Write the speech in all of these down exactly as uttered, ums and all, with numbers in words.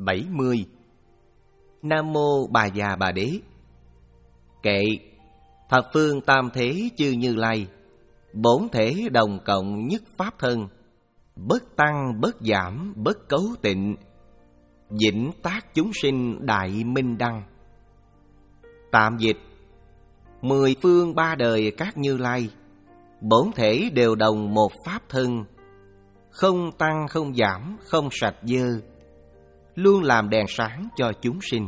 bảy mươi. Nam mô Bà Già Bà Đế. Kệ. Thập phương tam thế chư Như Lai, bổn thể đồng cộng nhất pháp thân, bất tăng bất giảm bất cấu tịnh, vĩnh tác chúng sinh đại minh đăng. Tạm dịch: mười phương ba đời các Như Lai, bổn thể đều đồng một pháp thân, không tăng không giảm không sạch dơ, luôn làm đèn sáng cho chúng sinh.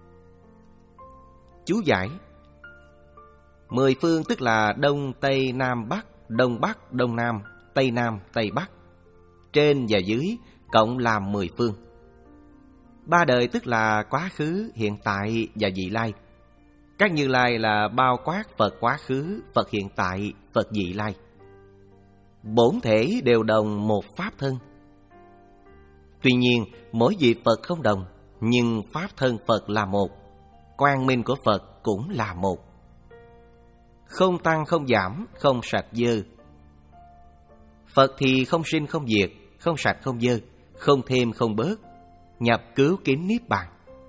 Chú giải: mười phương tức là Đông Tây Nam Bắc, Đông Bắc Đông Nam, Tây Nam Tây Bắc, trên và dưới cộng làm mười phương. Ba đời tức là quá khứ, hiện tại và vị lai. Các Như Lai là bao quát Phật quá khứ, Phật hiện tại, Phật vị lai. Bổn thể đều đồng một pháp thân. Tuy nhiên, mỗi vị Phật không đồng, nhưng pháp thân Phật là một, quang minh của Phật cũng là một. Không tăng không giảm, không sạch dơ. Phật thì không sinh không diệt, không sạch không dơ, không thêm không bớt, nhập cứu kính niết bàn,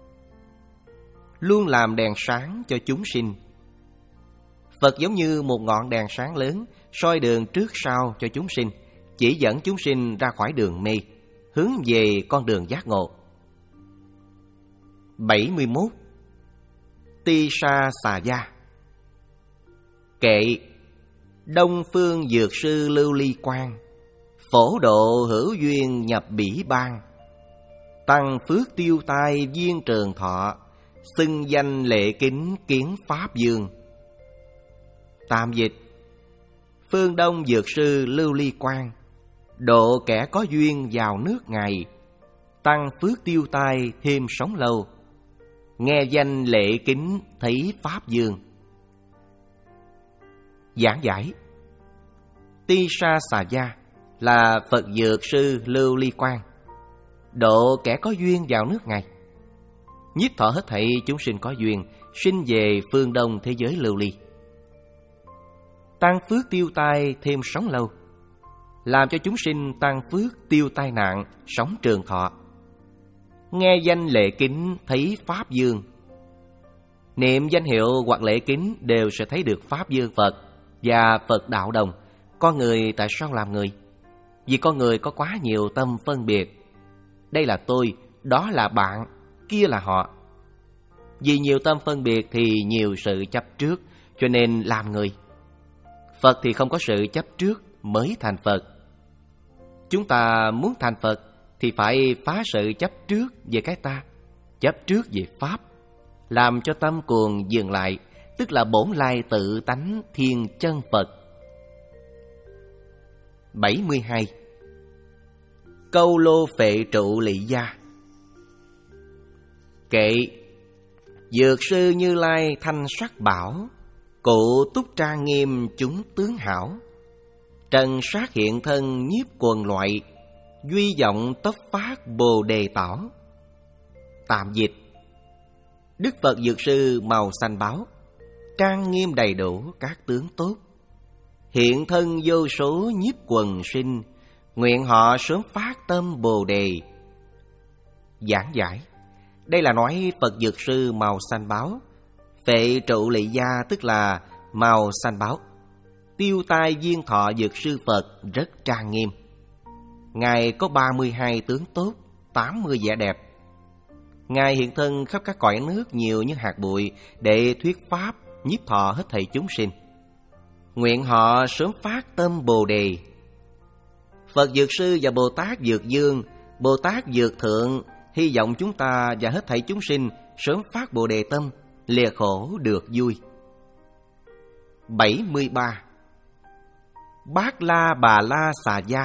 luôn làm đèn sáng cho chúng sinh. Phật giống như một ngọn đèn sáng lớn, soi đường trước sau cho chúng sinh, chỉ dẫn chúng sinh ra khỏi đường mê, hướng về con đường giác ngộ. bảy mươi mốt. Ti Sa Xà Gia. Kệ. Đông phương dược sư Lưu Ly Quang, phổ độ hữu duyên nhập bỉ ban, tăng phước tiêu tai viên trường thọ, xưng danh lệ kính kiến pháp dương. Tạm dịch: phương Đông dược sư Lưu Ly Quang, độ kẻ có duyên vào nước Ngài, tăng phước tiêu tai thêm sống lâu, nghe danh lệ kính thấy pháp dương. Giảng giải: Ti Sa Xà Gia là Phật dược sư Lưu Ly Quang, độ kẻ có duyên vào nước Ngài, nhiếp thọ hết thảy chúng sinh có duyên, sinh về phương Đông thế giới lưu ly. Tăng phước tiêu tai thêm sống lâu, làm cho chúng sinh tăng phước tiêu tai nạn, sống trường thọ. Nghe danh lễ kính thấy pháp dương. Niệm danh hiệu hoặc lễ kính đều sẽ thấy được pháp dương Phật và Phật đạo đồng. Con người tại sao làm người? Vì con người có quá nhiều tâm phân biệt. Đây là tôi, đó là bạn, kia là họ. Vì nhiều tâm phân biệt thì nhiều sự chấp trước, cho nên làm người. Phật thì không có sự chấp trước mới thành Phật. Chúng ta muốn thành Phật thì phải phá sự chấp trước về cái ta, chấp trước về Pháp, làm cho tâm cuồng dừng lại, tức là bổn lai tự tánh thiên chân Phật. bảy mươi hai. Câu lô phệ trụ lị gia. Kệ. Dược sư Như Lai thanh sắc bảo, cụ túc trang nghiêm chúng tướng hảo, trần sát hiện thân nhiếp quần loại, duy vọng tấp phát bồ đề tảo. Tạm dịch: Đức Phật dược sư màu xanh báo, trang nghiêm đầy đủ các tướng tốt, hiện thân vô số nhiếp quần sinh, nguyện họ sớm phát tâm bồ đề. Giảng giải: đây là nói Phật dược sư màu xanh báo, phệ trụ lị gia tức là màu xanh báo, tiêu tai viên thọ dược sư Phật rất trang nghiêm. Ngài có ba mươi hai tướng tốt, tám mươi vẻ đẹp. Ngài hiện thân khắp các cõi nước nhiều như hạt bụi để thuyết pháp, nhiếp thọ hết thảy chúng sinh. Nguyện họ sớm phát tâm bồ đề. Phật dược sư và Bồ Tát dược dương, Bồ Tát dược thượng hy vọng chúng ta và hết thảy chúng sinh sớm phát bồ đề tâm, lìa khổ được vui. bảy mươi ba. Bát La Bà La Xà Gia.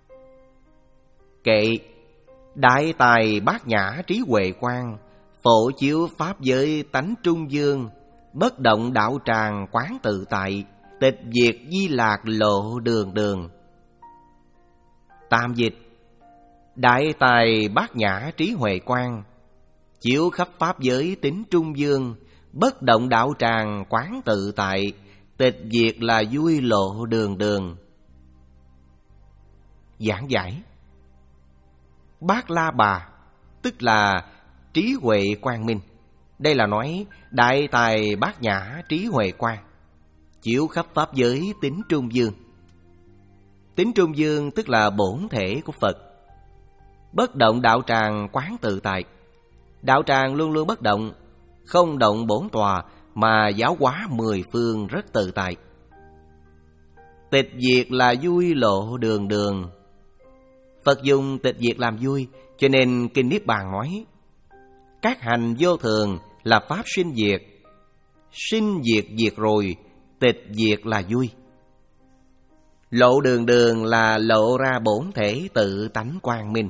Kệ. Đại tài bát nhã trí huệ quang, phổ chiếu pháp giới tánh trung dương, bất động đạo tràng quán tự tại, tịch diệt di lạc lộ đường đường. Tạm dịch: Đại tài bát nhã trí huệ quang, chiếu khắp pháp giới tính trung dương, bất động đạo tràng quán tự tại, tịch diệt là vui lộ đường đường. Giảng giải: Bát La Bà tức là trí huệ quang minh. Đây là nói đại tài bát nhã trí huệ quang, chiếu khắp pháp giới tính trung dương. Tính trung dương tức là bổn thể của Phật. Bất động đạo tràng quán tự tại. Đạo tràng luôn luôn bất động, không động bổn tòa, mà giáo hóa mười phương rất tự tại. Tịch diệt là vui lộ đường đường. Phật dùng tịch diệt làm vui, cho nên Kinh Niết Bàn nói các hành vô thường là pháp sinh diệt. Sinh diệt diệt rồi, tịch diệt là vui. Lộ đường đường là lộ ra bổn thể tự tánh quang minh.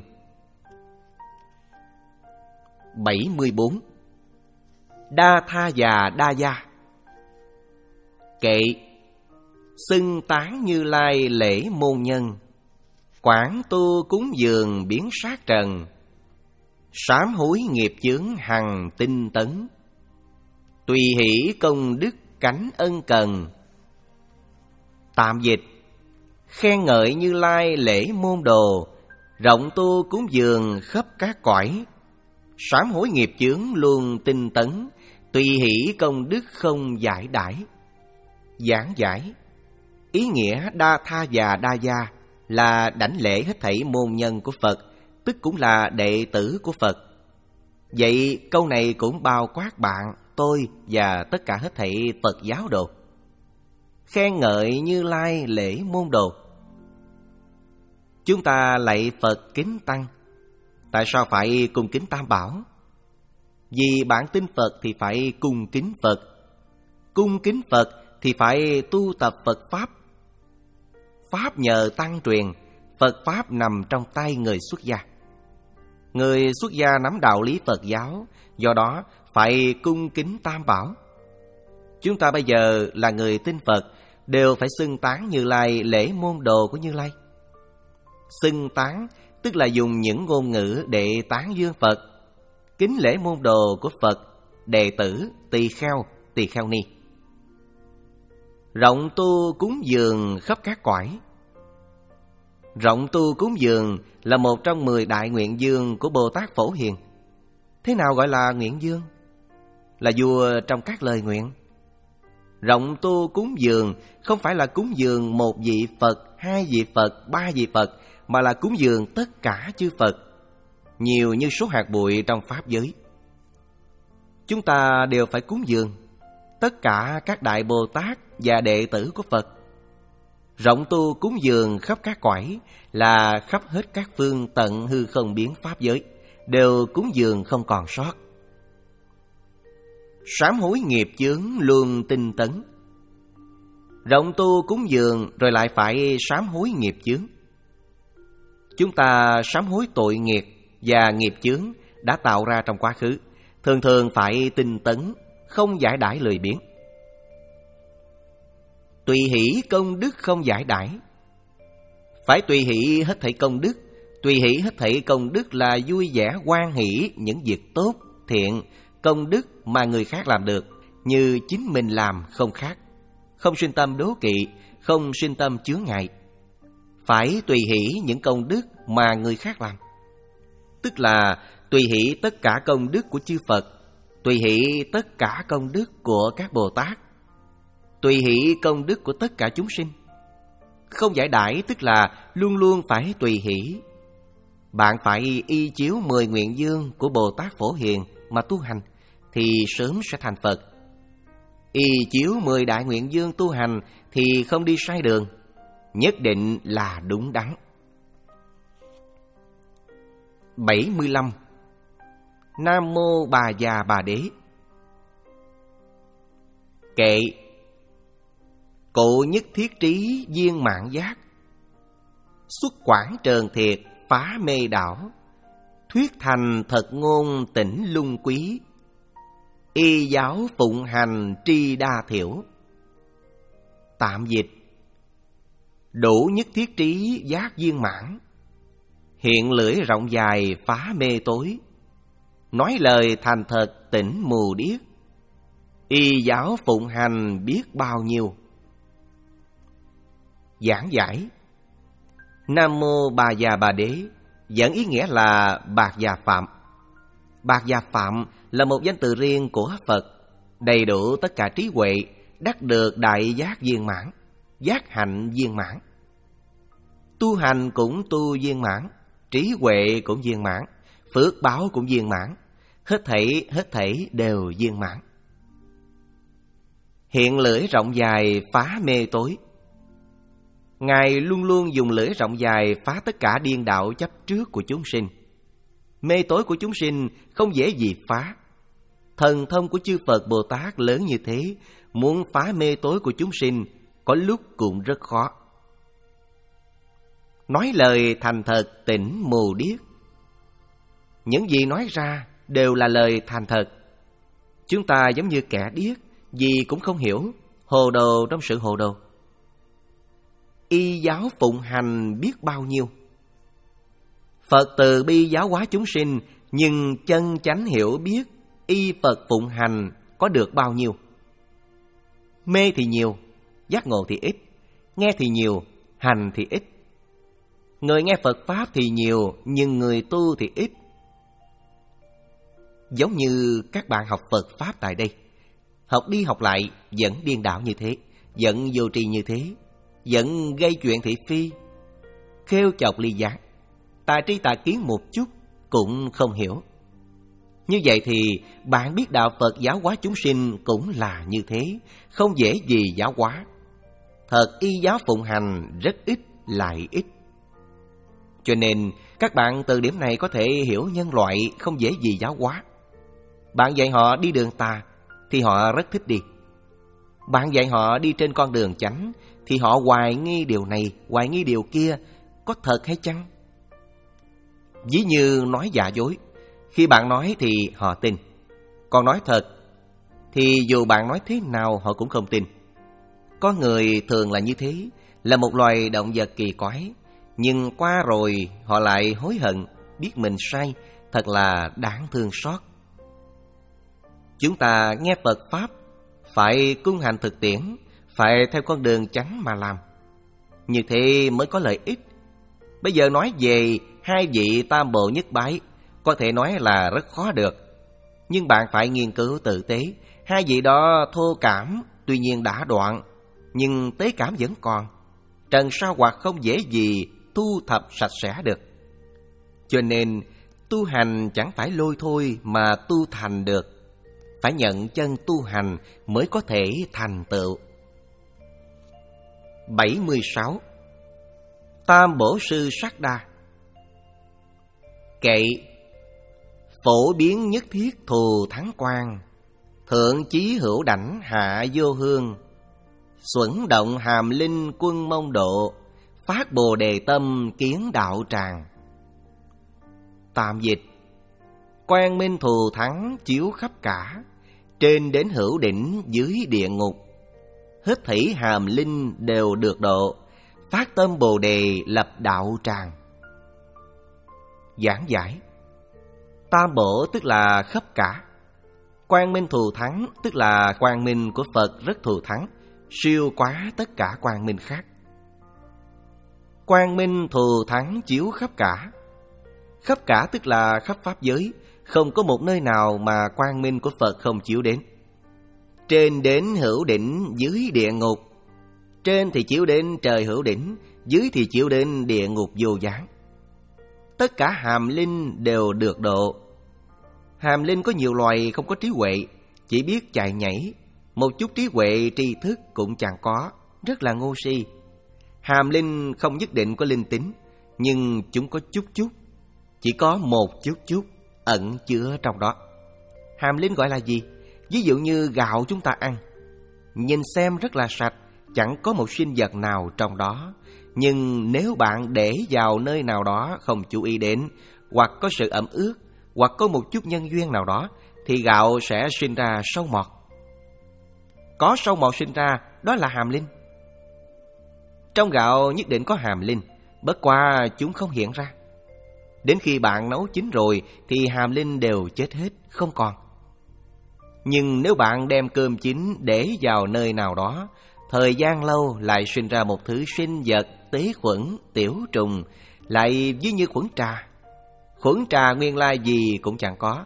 bảy mươi bốn. Đa tha già đa gia. Kệ xưng tán Như Lai lễ môn nhân, quảng tu cúng dường biến sát trần, sám hối nghiệp chướng hằng tinh tấn, tùy hỷ công đức cánh ân cần. Tạm dịch: khen ngợi Như Lai lễ môn đồ, rộng tu cúng dường khắp các cõi, sám hối nghiệp chướng luôn tinh tấn, tùy hỷ công đức không giải đãi. Giảng giải: ý nghĩa đa tha và đa gia là đảnh lễ hết thảy môn nhân của Phật, tức cũng là đệ tử của Phật. Vậy câu này cũng bao quát bạn, tôi và tất cả hết thảy Phật giáo đồ. Khen ngợi Như Lai lễ môn đồ. Chúng ta lạy Phật kính Tăng. Tại sao phải cung kính Tam Bảo? Vì bạn tin Phật thì phải cung kính Phật. Cung kính Phật thì phải tu tập Phật Pháp. Pháp nhờ Tăng truyền, Phật Pháp nằm trong tay người xuất gia. Người xuất gia nắm đạo lý Phật giáo, do đó phải cung kính Tam Bảo. Chúng ta bây giờ là người tin Phật, đều phải xưng tán Như Lai lễ môn đồ của Như Lai. Xưng tán tức là dùng những ngôn ngữ để tán dương Phật. Kính lễ môn đồ của Phật, đệ tử, tỳ kheo, tỳ kheo ni. Rộng tu cúng dường khắp các cõi. Rộng tu cúng dường là một trong mười đại nguyện dương của Bồ Tát Phổ Hiền. Thế nào gọi là nguyện dương? Là vua trong các lời nguyện. Rộng tu cúng dường không phải là cúng dường một vị Phật, hai vị Phật, ba vị Phật, mà là cúng dường tất cả chư Phật, nhiều như số hạt bụi trong pháp giới. Chúng ta đều phải cúng dường tất cả các đại Bồ Tát và đệ tử của Phật. Rộng tu cúng dường khắp các cõi là khắp hết các phương tận hư không biến pháp giới, đều cúng dường không còn sót. Sám hối nghiệp chướng luôn tinh tấn. Rộng tu cúng dường rồi lại phải sám hối nghiệp chướng. Chúng ta sám hối tội nghiệp và nghiệp chướng đã tạo ra trong quá khứ, thường thường phải tinh tấn, không giải đãi lười biếng. Tùy hỷ công đức không giải đãi. Phải tùy hỷ hết thảy công đức. Tùy hỷ hết thảy công đức là vui vẻ hoan hỷ những việc tốt, thiện, công đức mà người khác làm được, như chính mình làm không khác. Không sinh tâm đố kỵ, không sinh tâm chướng ngại. Phải tùy hỷ những công đức mà người khác làm, tức là tùy hỷ tất cả công đức của chư Phật, tùy hỷ tất cả công đức của các Bồ Tát, tùy hỷ công đức của tất cả chúng sinh. Không giải đãi tức là luôn luôn phải tùy hỷ. Bạn phải y chiếu mười nguyện dương của Bồ Tát Phổ Hiền mà tu hành, thì sớm sẽ thành Phật. Y chiếu mười đại nguyện dương tu hành thì không đi sai đường, nhất định là đúng đắn. bảy mươi lăm. Nam Mô Bà Già Bà Đế. Kệ cụ nhất thiết trí viên mạng giác, xuất quảng trờn thiệt phá mê đảo, thuyết thành thật ngôn tỉnh lung quý, y giáo phụng hành tri đa thiểu. Tạm dịch: đủ nhất thiết trí giác viên mãn, hiện lưỡi rộng dài phá mê tối, nói lời thành thật tỉnh mù điếc, y giáo phụng hành biết bao nhiêu. Giảng giải: Nam Mô Bà Già Bà Đế dẫn ý nghĩa là Bạc Già Phạm. Bạt Gia Phạm là một danh từ riêng của Phật, đầy đủ tất cả trí huệ, đắc được đại giác viên mãn, giác hạnh viên mãn. Tu hành cũng tu viên mãn, trí huệ cũng viên mãn, phước báo cũng viên mãn, hết thảy hết thảy đều viên mãn. Hiện lưỡi rộng dài phá mê tối. Ngài luôn luôn dùng lưỡi rộng dài phá tất cả điên đạo chấp trước của chúng sinh. Mê tối của chúng sinh không dễ gì phá. Thần thông của chư Phật Bồ Tát lớn như thế, muốn phá mê tối của chúng sinh có lúc cũng rất khó. Nói lời thành thật tỉnh mù điếc. Những gì nói ra đều là lời thành thật. Chúng ta giống như kẻ điếc, gì cũng không hiểu, hồ đồ trong sự hồ đồ. Y giáo phụng hành biết bao nhiêu. Phật từ bi giáo hóa chúng sinh, nhưng chân chánh hiểu biết y Phật phụng hành có được bao nhiêu. Mê thì nhiều, giác ngộ thì ít. Nghe thì nhiều, hành thì ít. Người nghe Phật Pháp thì nhiều, nhưng người tu thì ít. Giống như các bạn học Phật Pháp tại đây, học đi học lại vẫn điên đảo như thế, vẫn vô tri như thế, vẫn gây chuyện thị phi, khêu chọc ly gián, tà tri tà kiến một chút cũng không hiểu. Như vậy thì bạn biết đạo Phật giáo hóa chúng sinh cũng là như thế, không dễ gì giáo hóa. Thật y giáo phụng hành rất ít lại ít. Cho nên các bạn từ điểm này có thể hiểu nhân loại không dễ gì giáo hóa. Bạn dạy họ đi đường tà thì họ rất thích đi. Bạn dạy họ đi trên con đường chánh thì họ hoài nghi điều này, hoài nghi điều kia, có thật hay chăng? Ví như nói giả dối, khi bạn nói thì họ tin, còn nói thật thì dù bạn nói thế nào họ cũng không tin. Con người thường là như thế, là một loài động vật kỳ quái, nhưng qua rồi họ lại hối hận, biết mình sai, thật là đáng thương xót. Chúng ta nghe Phật Pháp phải cung hành thực tiễn, phải theo con đường chánh mà làm. Như thế mới có lợi ích. Bây giờ nói về hai vị tam bộ nhất bái, có thể nói là rất khó được. Nhưng bạn phải nghiên cứu tử tế. Hai vị đó thô cảm, tuy nhiên đã đoạn, nhưng tế cảm vẫn còn. Trần sao hoặc không dễ gì thu thập sạch sẽ được. Cho nên tu hành chẳng phải lôi thôi mà tu thành được. Phải nhận chân tu hành mới có thể thành tựu. bảy mươi sáu. Tam bổ sư Sát Đa. Kệ: phổ biến nhất thiết thù thắng quan, thượng chí hữu đảnh hạ vô hương, xuẩn động hàm linh quân mông độ, phát bồ đề tâm kiến đạo tràng. Tạm dịch: quang minh thù thắng chiếu khắp cả, trên đến hữu đỉnh dưới địa ngục, hết thảy hàm linh đều được độ, phát tâm bồ đề lập đạo tràng. Giảng giải: tam bổ tức là khắp cả. Quang minh thù thắng tức là quang minh của Phật rất thù thắng, siêu quá tất cả quang minh khác. Quang minh thù thắng chiếu khắp cả. Khắp cả tức là khắp pháp giới, không có một nơi nào mà quang minh của Phật không chiếu đến. Trên đến hữu đỉnh dưới địa ngục. Trên thì chiếu đến trời hữu đỉnh, dưới thì chiếu đến địa ngục vô gián. Tất cả hàm linh đều được độ. Hàm linh có nhiều loài không có trí huệ, chỉ biết chạy nhảy, một chút trí huệ tri thức cũng chẳng có, rất là ngu si. Hàm linh không nhất định có linh tính, nhưng chúng có chút chút, chỉ có một chút chút ẩn chứa trong đó. Hàm linh gọi là gì? Ví dụ như gạo chúng ta ăn, nhìn xem rất là sạch, chẳng có một sinh vật nào trong đó. Nhưng nếu bạn để vào nơi nào đó không chú ý đến, hoặc có sự ẩm ướt, hoặc có một chút nhân duyên nào đó, thì gạo sẽ sinh ra sâu mọt. Có sâu mọt sinh ra, đó là hàm linh. Trong gạo nhất định có hàm linh, bất qua chúng không hiện ra. Đến khi bạn nấu chín rồi thì hàm linh đều chết hết, không còn. Nhưng nếu bạn đem cơm chín để vào nơi nào đó, thời gian lâu lại sinh ra một thứ sinh vật tế khuẩn, tiểu trùng, lại ví như khuẩn trà. Khuẩn trà nguyên lai gì cũng chẳng có,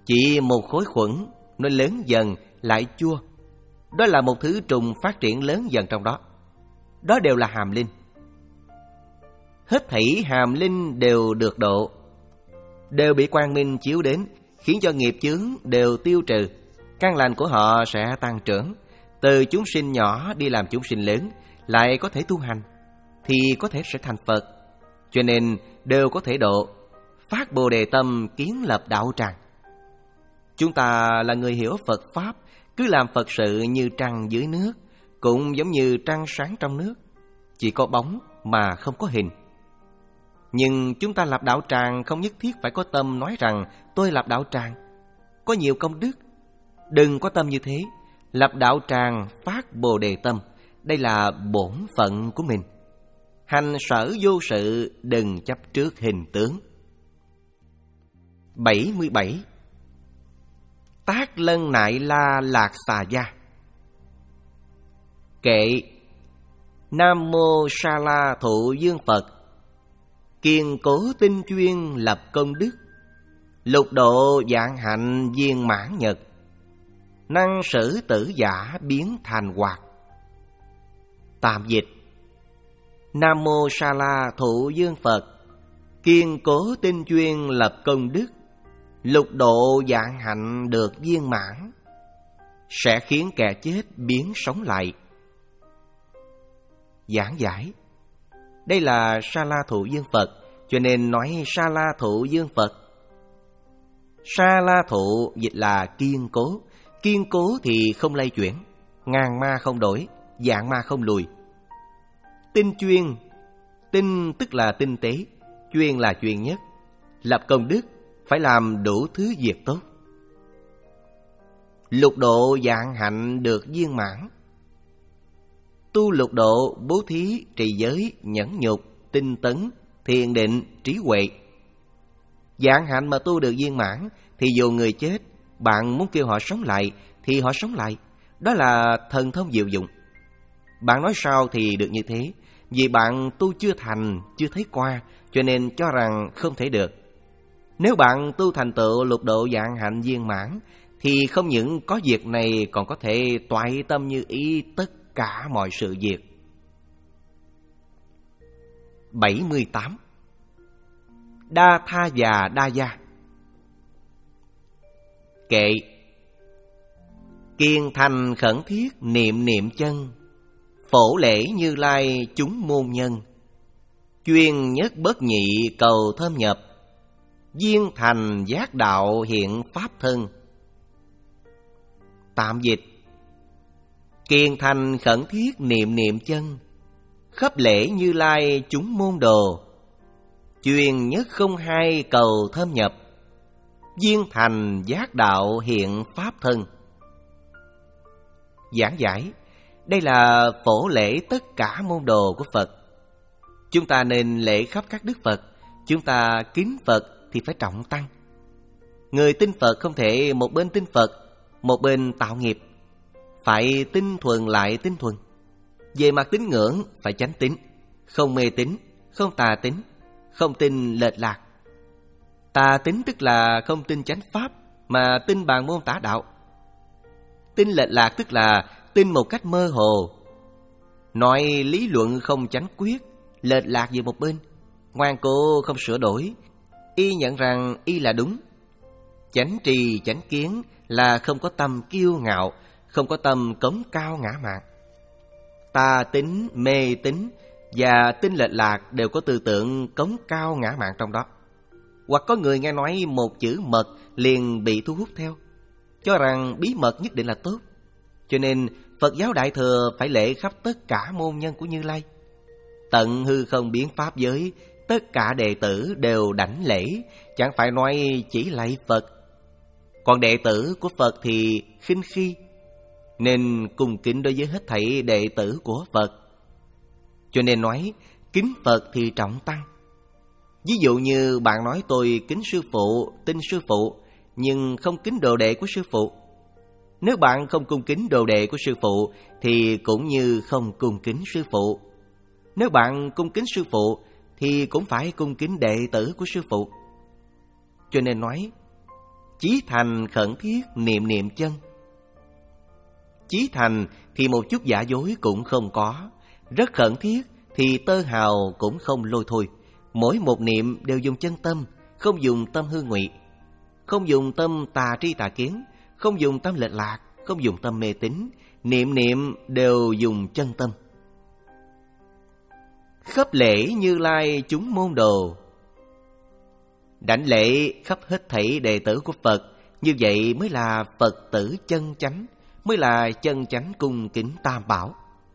Chỉ một khối khuẩn, nó lớn dần lại chua. Đó là một thứ trùng phát triển lớn dần trong đó. Đó đều là hàm linh. Hết thảy hàm linh đều được độ, đều bị quang minh chiếu đến, khiến cho nghiệp chướng đều tiêu trừ. Căn lành của họ sẽ tăng trưởng, từ chúng sinh nhỏ đi làm chúng sinh lớn, lại có thể tu hành, thì có thể sẽ thành Phật. Cho nên đều có thể độ. Phát Bồ Đề tâm, kiến lập đạo tràng. Chúng ta là người hiểu Phật Pháp, cứ làm Phật sự như trăng dưới nước, cũng giống như trăng sáng trong nước, chỉ có bóng mà không có hình. Nhưng chúng ta lập đạo tràng không nhất thiết phải có tâm nói rằng tôi lập đạo tràng, có nhiều công đức. Đừng có tâm như thế. Lập đạo tràng, phát Bồ Đề tâm, đây là bổn phận của mình. Hành sở vô sự, đừng chấp trước hình tướng. bảy mươi bảy. Tác lân nại la lạc xà gia. Kệ. Nam mô Sa La Thụ Dương Phật, kiên cố tinh chuyên lập công đức, lục độ vạn hạnh viên mãn nhật, năng sử tử giả biến thành hoạt. Tạm dịch. Nam mô Sa La Thụ Dương Phật, kiên cố tinh chuyên lập công đức, lục độ vạn hạnh được viên mãn, sẽ khiến kẻ chết biến sống lại. Giảng giải. Đây là Sa La Thụ Dương Phật, cho nên nói Sa La Thụ Dương Phật. Sa La Thụ dịch là kiên cố. Kiên cố thì không lay chuyển, ngàn ma không đổi, vạn ma không lùi. Tinh chuyên. Tinh tức là tinh tế, chuyên là chuyên nhất. Lập công đức phải làm đủ thứ việc tốt. Lục độ vạn hạnh được viên mãn. Tu lục độ, bố thí, trì giới, nhẫn nhục, tinh tấn, thiền định, trí huệ. Vạn hạnh mà tu được viên mãn, thì dù người chết, bạn muốn kêu họ sống lại thì họ sống lại. Đó là thần thông diệu dụng. Bạn nói sao thì được như thế, vì bạn tu chưa thành, chưa thấy qua, cho nên cho rằng không thể được. Nếu bạn tu thành tựu lục độ vạn hạnh viên mãn, thì không những có việc này, còn có thể toại tâm như ý tất cả mọi sự việc. bảy mươi tám. Đa tha già đa gia. Kệ. Kiên thành khẩn thiết niệm niệm chân, phổ lễ Như Lai chúng môn nhân, chuyên nhất bất nhị cầu thâm nhập, viên thành giác đạo hiện pháp thân. Tạm dịch. Kiên thành khẩn thiết niệm niệm chân, khắp lễ Như Lai chúng môn đồ, chuyên nhất không hai cầu thâm nhập, viên thành giác đạo hiện pháp thân. Giảng giải. Đây là phổ lễ tất cả môn đồ của Phật. Chúng ta nên lễ khắp các đức Phật. Chúng ta kính Phật thì phải trọng tăng. Người tin Phật không thể một bên tin Phật, một bên tạo nghiệp. Phải tinh thuần lại tinh thuần. Về mặt tín ngưỡng phải chánh tín, không mê tín, không tà tín, không tin lệch lạc. Tà tín tức là không tin chánh pháp, mà tin bàn môn tả đạo. Tin lệch lạc tức là tin một cách mơ hồ, nói lý luận không chánh quyết, lệch lạc về một bên, ngoan cố không sửa đổi, y nhận rằng y là đúng. Chánh trì chánh kiến là không có tâm kiêu ngạo, không có tâm cống cao ngã mạn. Tà tín, mê tín và tin lệch lạc đều có tư tưởng cống cao ngã mạn trong đó. Hoặc có người nghe nói một chữ mật liền bị thu hút theo, cho rằng bí mật nhất định là tốt. Cho nên Phật giáo Đại Thừa phải lễ khắp tất cả môn nhân của Như Lai. Tận hư không biến pháp giới, tất cả đệ tử đều đảnh lễ, chẳng phải nói chỉ lạy Phật. Còn đệ tử của Phật thì khinh khi, nên cung kính đối với hết thảy đệ tử của Phật. Cho nên nói kính Phật thì trọng tăng. Ví dụ như bạn nói tôi kính sư phụ, tin sư phụ, nhưng không kính đồ đệ của sư phụ. Nếu bạn không cung kính đồ đệ của sư phụ thì cũng như không cung kính sư phụ. Nếu bạn cung kính sư phụ thì cũng phải cung kính đệ tử của sư phụ. Cho nên nói chí thành khẩn thiết niệm niệm chân. Chí thành thì một chút giả dối cũng không có, rất khẩn thiết thì tơ hào cũng không lôi thôi. Mỗi một niệm đều dùng chân tâm, không dùng tâm hư ngụy, không dùng tâm tà tri tà kiến, không dùng tâm lệch lạc, không dùng tâm mê tín. Niệm niệm đều dùng chân tâm. Khắp lễ Như Lai chúng môn đồ. Đảnh lễ khắp hết thảy đệ tử của Phật, như vậy mới là Phật tử chân chánh, mới là chân chánh cung kính Tam Bảo.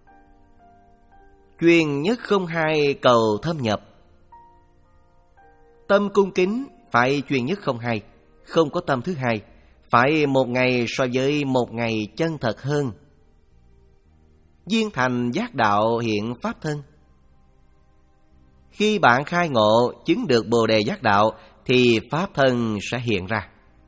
Chuyên nhất không hai cầu thâm nhập. Tâm cung kính phải chuyên nhất không hai, không có tâm thứ hai, phải một ngày so với một ngày chân thật hơn. Duyên thành giác đạo hiện pháp thân. Khi bạn khai ngộ chứng được Bồ đề giác đạo thì pháp thân sẽ hiện ra.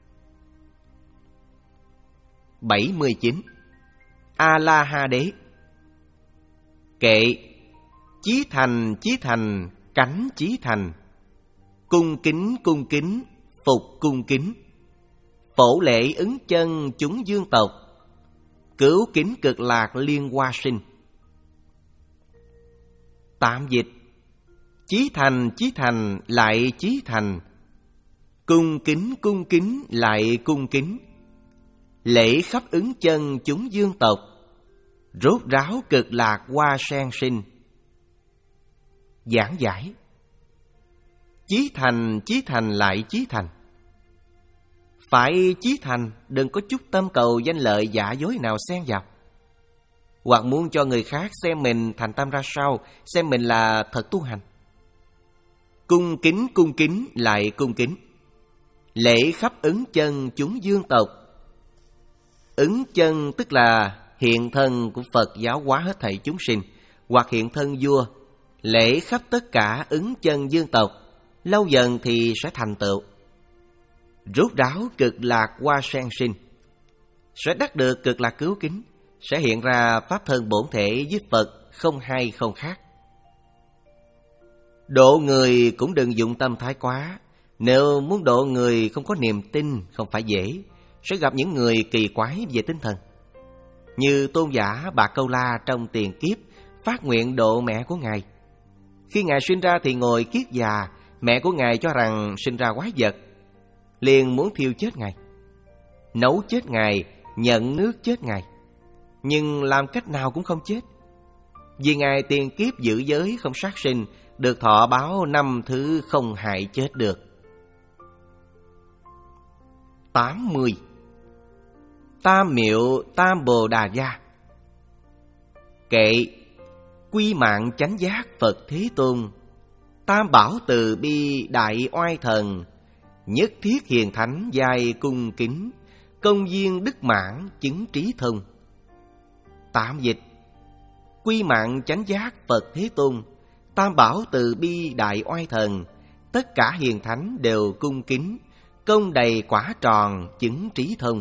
bảy mươi chín. A-la-ha-đế. Kệ chí thành chí thành, cánh chí thành. Cung kính cung kính, phục cung kính. Phổ lễ ứng chân chúng dương tộc. Cửu kính cực lạc liên hoa sinh. Tạm dịch: chí thành chí thành lại chí thành, cung kính cung kính lại cung kính. Lễ khắp ứng chân chúng dương tộc, rốt ráo cực lạc hoa sen sinh. Giảng giải: chí thành chí thành lại chí thành. Phải chí thành, đừng có chút tâm cầu danh lợi giả dối nào xen vào, hoặc muốn cho người khác xem mình thành tâm ra sao, xem mình là thật tu hành. Cung kính cung kính lại cung kính. Lễ khắp ứng chân chúng dương tộc. Ứng chân tức là hiện thân của Phật giáo hóa hết thảy chúng sinh, hoặc hiện thân vua. Lễ khắp tất cả ứng chân dương tộc, lâu dần thì sẽ thành tựu. Rốt ráo cực lạc hoa sen sinh, sẽ đắc được cực lạc cứu kính, sẽ hiện ra pháp thân bổn thể với Phật không hai không khác. Độ người cũng đừng dụng tâm thái quá. Nếu muốn độ người không có niềm tin không phải dễ, sẽ gặp những người kỳ quái về tinh thần. Như tôn giả Bà Câu La trong tiền kiếp phát nguyện độ mẹ của Ngài. Khi Ngài sinh ra thì ngồi kiết già, mẹ của Ngài cho rằng sinh ra quái vật, liền muốn thiêu chết Ngài, nấu chết Ngài, nhận nước chết Ngài, nhưng làm cách nào cũng không chết. Vì Ngài tiền kiếp giữ giới không sát sinh, được thọ báo năm thứ không hại chết được. tám mươi. Tam miệu tam bồ đà gia. Kệ quy mạng chánh giác Phật Thế Tôn, tam bảo từ bi đại oai thần, nhất thiết hiền thánh giai cung kính, công viên đức mãn chứng trí thông. Tạm dịch: quy mạng chánh giác Phật Thế Tôn, tam bảo từ bi đại oai thần, tất cả hiền thánh đều cung kính, công đầy quả tròn chứng trí thông.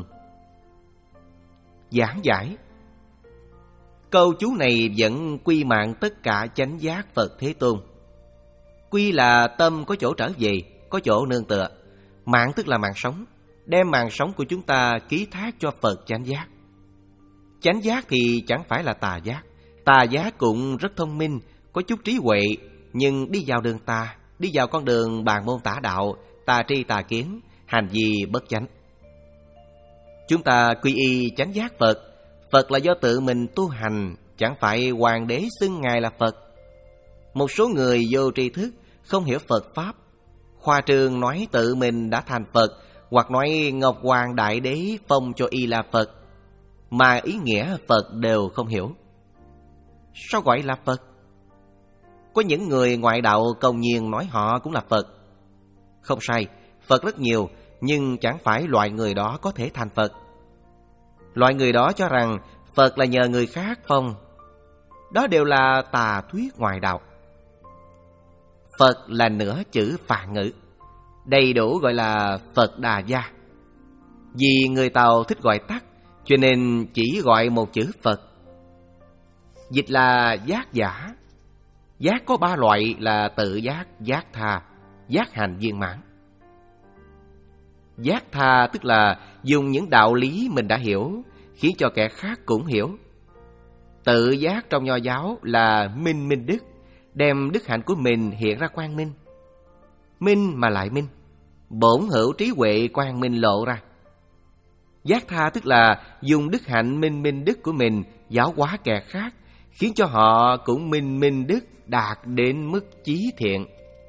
Giảng giải: câu chú này vẫn quy mạng tất cả chánh giác Phật Thế Tôn. Quy là tâm có chỗ trở về, có chỗ nương tựa. Mạng tức là mạng sống, đem mạng sống của chúng ta ký thác cho Phật chánh giác. Chánh giác thì chẳng phải là tà giác. Tà giác cũng rất thông minh, có chút trí huệ, nhưng đi vào đường tà, đi vào con đường bàn môn tả đạo, tà tri tà kiến, hành vi bất chánh. Chúng ta quy y chánh giác Phật. Phật là do tự mình tu hành, chẳng phải hoàng đế xưng Ngài là Phật. Một số người vô tri thức, không hiểu Phật Pháp, khoa trương nói tự mình đã thành Phật, hoặc nói Ngọc Hoàng Đại Đế phong cho y là Phật, mà ý nghĩa Phật đều không hiểu. Sao gọi là Phật? Có những người ngoại đạo công nhiên nói họ cũng là Phật. Không sai, Phật rất nhiều, nhưng chẳng phải loại người đó có thể thành Phật. Loại người đó cho rằng Phật là nhờ người khác phong. Đó đều là tà thuyết ngoại đạo. Phật là nửa chữ Phạn ngữ, đầy đủ gọi là Phật Đà Gia. Vì người Tàu thích gọi tắt, cho nên chỉ gọi một chữ Phật. Dịch là giác giả. Giác có ba loại là tự giác, giác tha, giác hành viên mãn. Giác tha tức là dùng những đạo lý mình đã hiểu, khiến cho kẻ khác cũng hiểu. Tự giác trong Nho giáo là minh minh đức, đem đức hạnh của mình hiện ra quang minh. Minh mà lại minh, bổn hữu trí huệ quang minh lộ ra. Giác tha tức là dùng đức hạnh minh minh đức của mình giáo hóa kẻ khác, khiến cho họ cũng minh minh đức đạt đến mức chí thiện.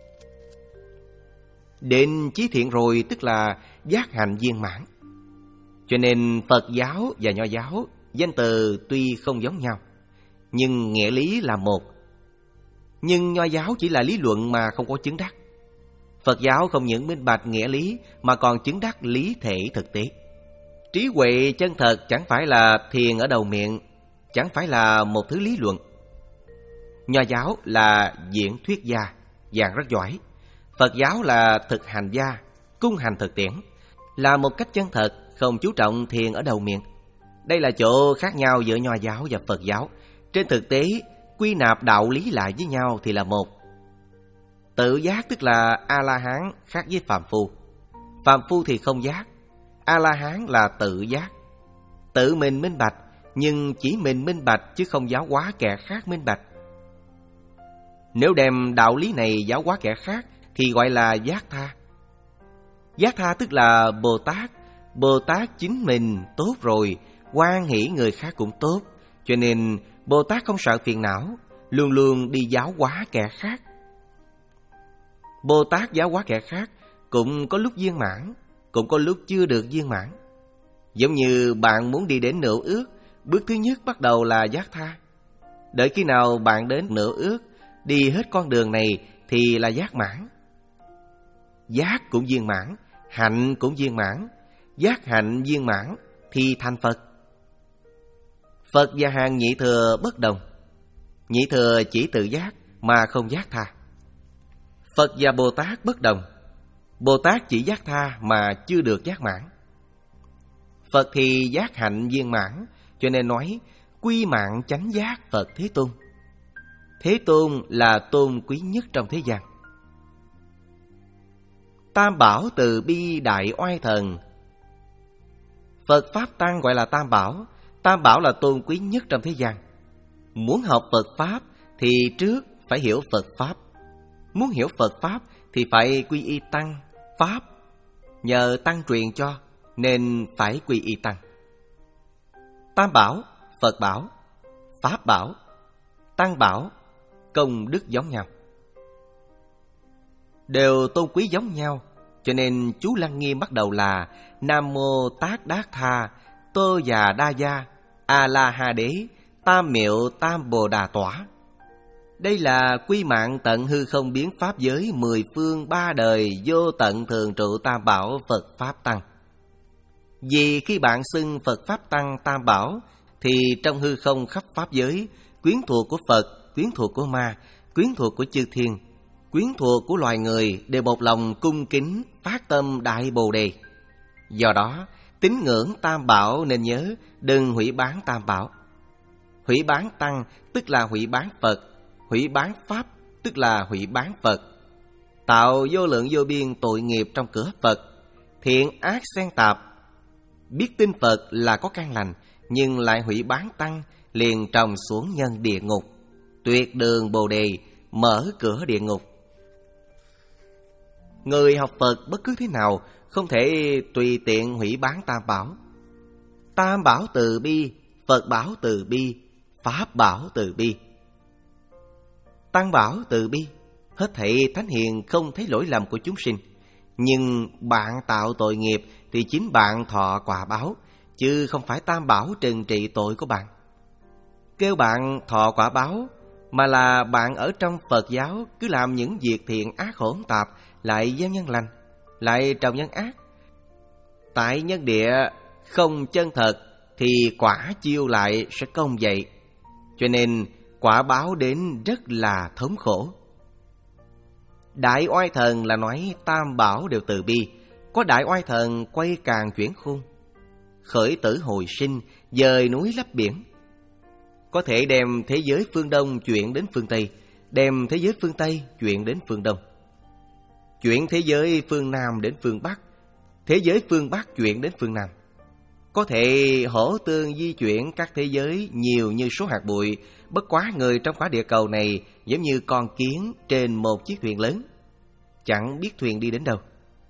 Đến chí thiện rồi tức là giác hạnh viên mãn. Cho nên Phật giáo và Nho giáo danh từ tuy không giống nhau, nhưng nghĩa lý là một. Nhưng Nho giáo chỉ là lý luận mà không có chứng đắc. Phật giáo không những minh bạch nghĩa lý mà còn chứng đắc lý thể thực tế. Trí huệ chân thật chẳng phải là thiền ở đầu miệng, chẳng phải là một thứ lý luận. Nho giáo là diễn thuyết gia, giảng rất giỏi. Phật giáo là thực hành gia, cung hành thực tiễn, là một cách chân thật, không chú trọng thiền ở đầu miệng. Đây là chỗ khác nhau giữa Nho giáo và Phật giáo. Trên thực tế, quy nạp đạo lý lại với nhau thì là một. Tự giác tức là A-la-hán khác với phàm phu. Phàm phu thì không giác, A-la-hán là tự giác. Tự mình minh bạch, nhưng chỉ mình minh bạch chứ không giáo hóa kẻ khác minh bạch. Nếu đem đạo lý này giáo hóa kẻ khác thì gọi là giác tha. Giác tha tức là Bồ Tát. Bồ Tát chính mình tốt rồi, hoan hỷ người khác cũng tốt. Cho nên Bồ Tát không sợ phiền não, luôn luôn đi giáo hóa kẻ khác. Bồ Tát giáo hóa kẻ khác cũng có lúc viên mãn, cũng có lúc chưa được viên mãn. Giống như bạn muốn đi đến nửa ước, bước thứ nhất bắt đầu là giác tha. Đợi khi nào bạn đến nửa ước, đi hết con đường này thì là giác mãn. Giác cũng viên mãn, hạnh cũng viên mãn. Giác hạnh viên mãn thì thành Phật. Phật và hàng nhị thừa bất đồng. Nhị thừa chỉ tự giác mà không giác tha. Phật và Bồ Tát bất đồng. Bồ Tát chỉ giác tha mà chưa được giác mãn. Phật thì giác hạnh viên mãn, cho nên nói quy mạng chánh giác Phật Thế Tôn. Thế Tôn là tôn quý nhất trong thế gian. Tam bảo từ bi đại oai thần. Phật Pháp Tăng gọi là Tam bảo. Tam bảo là tôn quý nhất trong thế gian. Muốn học Phật Pháp thì trước phải hiểu Phật Pháp. Muốn hiểu Phật Pháp thì phải quy y Tăng, Pháp. Nhờ Tăng truyền cho nên phải quy y Tăng. Tam bảo, Phật bảo, Pháp bảo, Tăng bảo, công đức giống nhau, đều tôn quý giống nhau. Cho nên chú Lăng Nghiêm bắt đầu là Nam Mô Tát Đát Tha Tô Già Đa Gia A La Ha Đế Tam Miệu Tam Bồ Đà Tỏa. Đây là quy mạng tận hư không biến pháp giới mười phương ba đời vô tận thường trụ Tam Bảo Phật Pháp Tăng. Vì khi bạn xưng Phật Pháp Tăng Tam Bảo thì trong hư không khắp pháp giới, quyến thuộc của Phật, quyến thuộc của ma, quyến thuộc của chư thiên, quyến thuộc của loài người đều một lòng cung kính phát tâm Đại Bồ Đề. Do đó, tín ngưỡng Tam Bảo nên nhớ đừng hủy bán Tam Bảo. Hủy bán Tăng tức là hủy bán Phật, hủy bán Pháp tức là hủy bán Phật. Tạo vô lượng vô biên tội nghiệp trong cửa Phật, thiện ác xen tạp. Biết tin Phật là có căn lành, nhưng lại hủy bán Tăng, liền trồng xuống nhân địa ngục. Tuyệt đường Bồ Đề, mở cửa địa ngục. Người học Phật bất cứ thế nào không thể tùy tiện hủy bán Tam Bảo. Tam Bảo từ bi, Phật bảo từ bi, Pháp bảo từ bi, Tăng bảo từ bi. Hết thảy thánh hiền không thấy lỗi lầm của chúng sinh. Nhưng bạn tạo tội nghiệp thì chính bạn thọ quả báo, chứ không phải Tam Bảo trừng trị tội của bạn. Kêu bạn thọ quả báo mà là bạn ở trong Phật giáo cứ làm những việc thiện ác hỗn tạp, lại gieo nhân lành, lại trồng nhân ác. Tại nhân địa không chân thật thì quả chiêu lại sẽ công vậy. Cho nên quả báo đến rất là thống khổ. Đại oai thần là nói Tam Bảo đều từ bi. Có đại oai thần quay càng chuyển khuôn, khởi tử hồi sinh, dời núi lấp biển. Có thể đem thế giới phương Đông chuyển đến phương Tây, đem thế giới phương Tây chuyển đến phương Đông, chuyển thế giới phương Nam đến phương Bắc, thế giới phương Bắc chuyển đến phương Nam. Có thể hỗ tương di chuyển các thế giới nhiều như số hạt bụi, bất quá người trong quả địa cầu này giống như con kiến trên một chiếc thuyền lớn, chẳng biết thuyền đi đến đâu.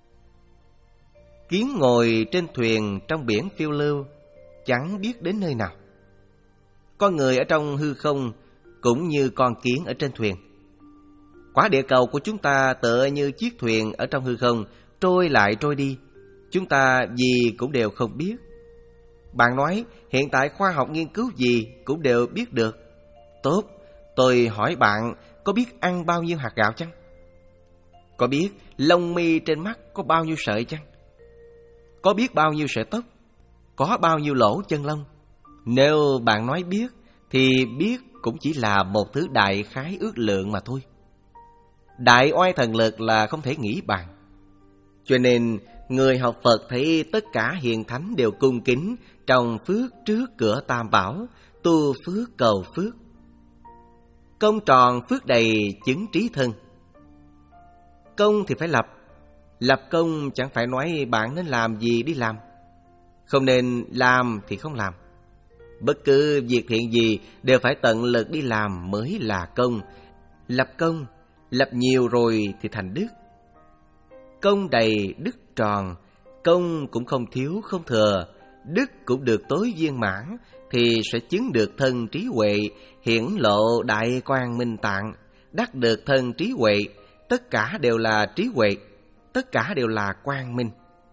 Kiến ngồi trên thuyền trong biển phiêu lưu, chẳng biết đến nơi nào. Con người ở trong hư không cũng như con kiến ở trên thuyền. Quả địa cầu của chúng ta tựa như chiếc thuyền ở trong hư không, trôi lại trôi đi. Chúng ta gì cũng đều không biết. Bạn nói hiện tại khoa học nghiên cứu gì cũng đều biết được. Tốt, tôi hỏi bạn có biết ăn bao nhiêu hạt gạo chăng? Có biết lông mi trên mắt có bao nhiêu sợi chăng? Có biết bao nhiêu sợi tóc? Có bao nhiêu lỗ chân lông? Nếu bạn nói biết thì biết cũng chỉ là một thứ đại khái ước lượng mà thôi. Đại oai thần lực là không thể nghĩ bàn. Cho nên người học Phật thấy tất cả hiền thánh đều cung kính trồng phước trước cửa Tam Bảo, tu phước cầu phước. Công tròn phước đầy chứng trí thân. Công thì phải lập. Lập công chẳng phải nói bạn nên làm gì đi làm. Không nên làm thì không làm. Bất cứ việc thiện gì đều phải tận lực đi làm mới là công. Lập công, lập nhiều rồi thì thành đức. Công đầy đức tròn, công cũng không thiếu không thừa, đức cũng được tối viên mãn, thì sẽ chứng được thân trí huệ, hiển lộ đại quang minh tạng, đắc được thân trí huệ. Tất cả đều là trí huệ, tất cả đều là quang minh.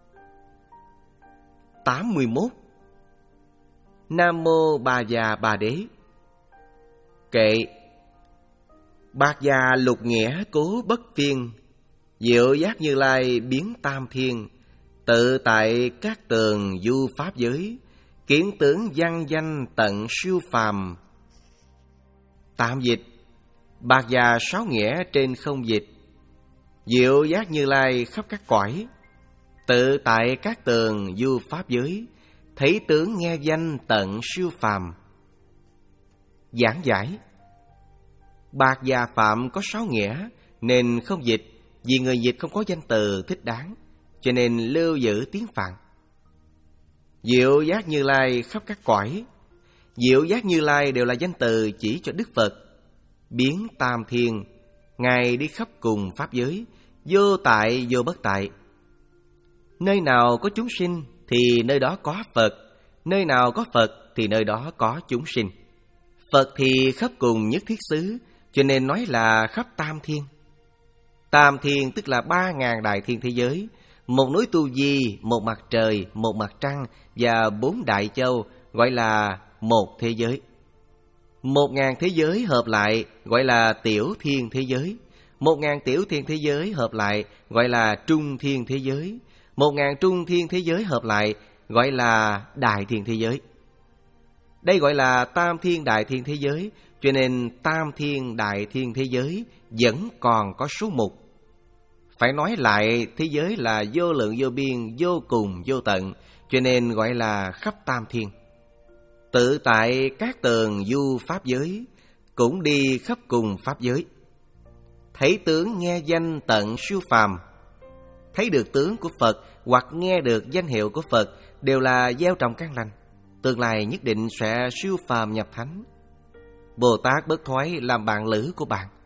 tám mươi mốt. Nam Mô Bà Già Bà Đế. Kệ. Bạc già lục nghĩa cố bất phiên, diệu giác Như Lai biến tam thiên, tự tại các tường du pháp giới, kiến tướng văn danh tận siêu phàm. Tạm dịch. Bạc già sáu nghĩa trên không dịch. Diệu giác Như Lai khắp các cõi, tự tại các tường du pháp giới, thấy tướng nghe danh tận siêu phàm. Giảng giải. Bạc già phạm có sáu nghĩa nên không dịch, vì người dịch không có danh từ thích đáng, cho nên lưu giữ tiếng Phạn. Diệu giác Như Lai khắp các cõi. Diệu giác Như Lai đều là danh từ chỉ cho Đức Phật. Biến tam thiên, Ngài đi khắp cùng pháp giới, vô tại vô bất tại. Nơi nào có chúng sinh thì nơi đó có Phật, nơi nào có Phật thì nơi đó có chúng sinh. Phật thì khắp cùng nhất thiết xứ, cho nên nói là khắp tam thiên. Tam thiên tức là ba ngàn đại thiên thế giới, một núi Tu Di, một mặt trời, một mặt trăng và bốn đại châu gọi là một thế giới. Một ngàn thế giới hợp lại gọi là tiểu thiên thế giới. Một ngàn tiểu thiên thế giới hợp lại gọi là trung thiên thế giới. Một ngàn trung thiên thế giới hợp lại gọi là đại thiên thế giới. Đây gọi là tam thiên đại thiên thế giới, cho nên tam thiên đại thiên thế giới vẫn còn có số mục. Phải nói lại thế giới là vô lượng vô biên, vô cùng vô tận, cho nên gọi là khắp tam thiên. Tự tại các tường du pháp giới, cũng đi khắp cùng pháp giới. Thấy tướng nghe danh tận siêu phàm. Thấy được tướng của Phật hoặc nghe được danh hiệu của Phật đều là gieo trồng căn lành, tương lai nhất định sẽ siêu phàm nhập thánh. Bồ Tát Bất Thoái làm bạn lữ của bạn.